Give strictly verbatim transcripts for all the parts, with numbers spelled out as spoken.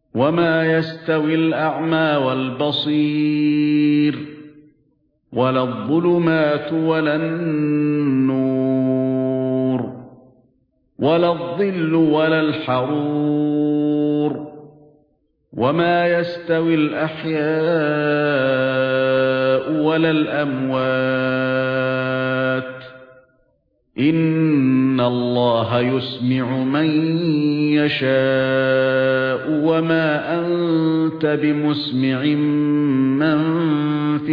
وما يستوي الأعمى والبصير ولا الظلمات ولا النور ولا الظل ولا الحرور وما يستوي الأحياء ولا الأموات إن الله يسمع من يشاء وما أنت بمسمع من في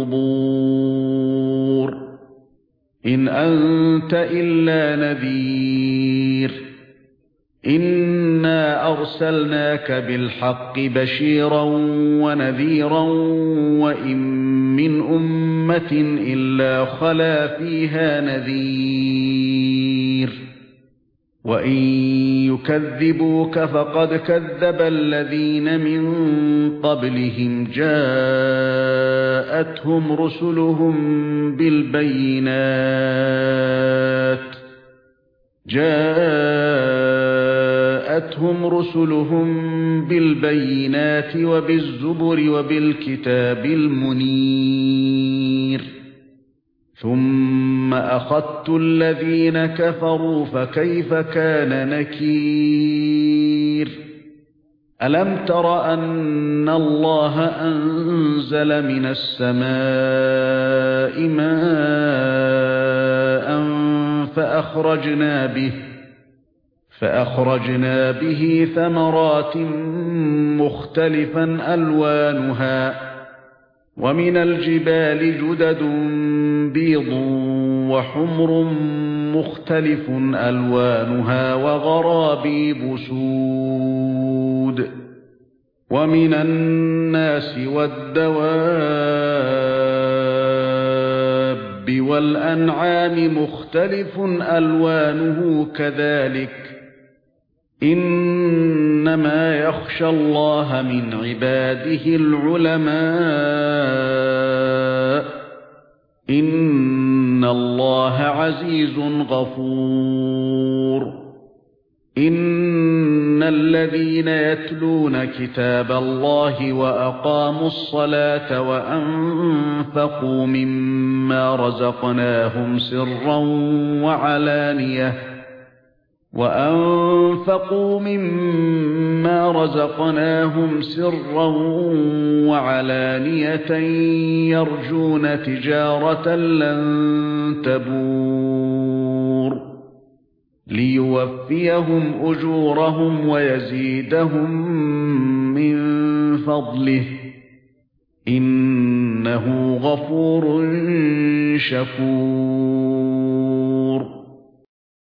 القبور إن أنت إلا نذير إنا أرسلناك بالحق بشيرا ونذيرا وإن من أمة إلا خلا فيها نذير وإن يكذبوك فقد كذب الذين من قبلهم جاءتهم رسلهم بالبينات جاءتهم رسلهم بالبينات وبالزبر وبالكتاب المنير ثم أخذت الذين كفروا فكيف كان نكير ألم تر أن الله أنزل من السماء ماء فأخرجنا به فأخرجنا به ثمرات مختلفا ألوانها ومن الجبال جدد بيض وحمر مختلف ألوانها وغرابيب سود ومن الناس والدواب والأنعام مختلف ألوانه كذلك إنما يخشى الله من عباده العلماء إن الله عزيز غفور إن الذين يتلون كتاب الله وأقاموا الصلاة وأنفقوا مما رزقناهم سرا وعلانية وأنفقوا مما رزقناهم سرا وعلانية يرجون تجارة لن تبور ليوفيهم أجورهم ويزيدهم من فضله إنه غفور شكور